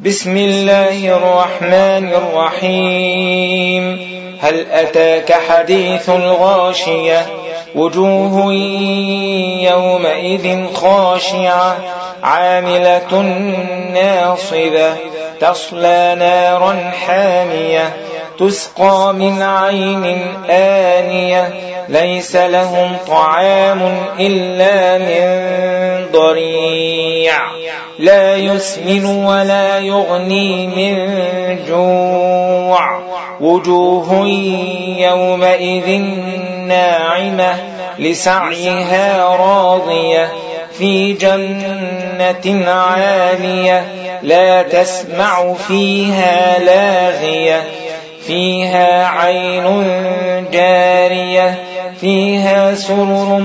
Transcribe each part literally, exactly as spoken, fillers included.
بسم الله الرحمن الرحيم. هل أتاك حديث الغاشية؟ وجوه يومئذ خاشعة عاملة ناصبة تصلى نارا حامية تسقى من عين آنية ليس لهم طعام إلا من ضريع لا يسمن ولا يغني من جوع وجوه يومئذ ناعمة لسعيها راضية في جنة عالية لا تسمع فيها لاغية فيها عين جارية فيها سرر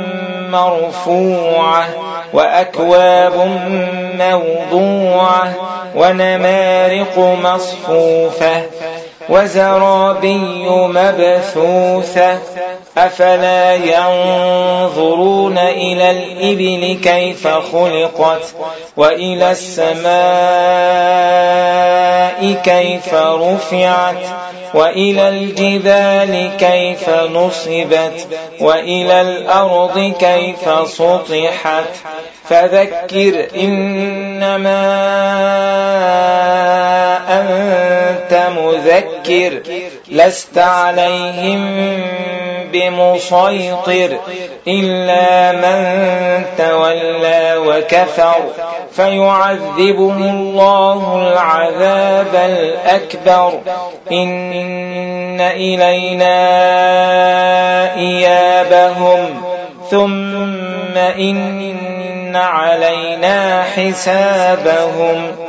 مرفوعة وأكواب موضوعة ونمارق مصفوفة وزرابي مبثوثة أفلا ينظرون إلى الإبل كيف خلقت وإلى السماء كيف رفعت وإلى الجبال كيف نصبت وإلى الأرض كيف سطحت فذكر إنما أنت مذكر لست عليهم بمسيطر إلا من تولى وكفر فيعذبه الله العذاب الأكبر إن إلينا إيابهم ثم إن علينا حسابهم.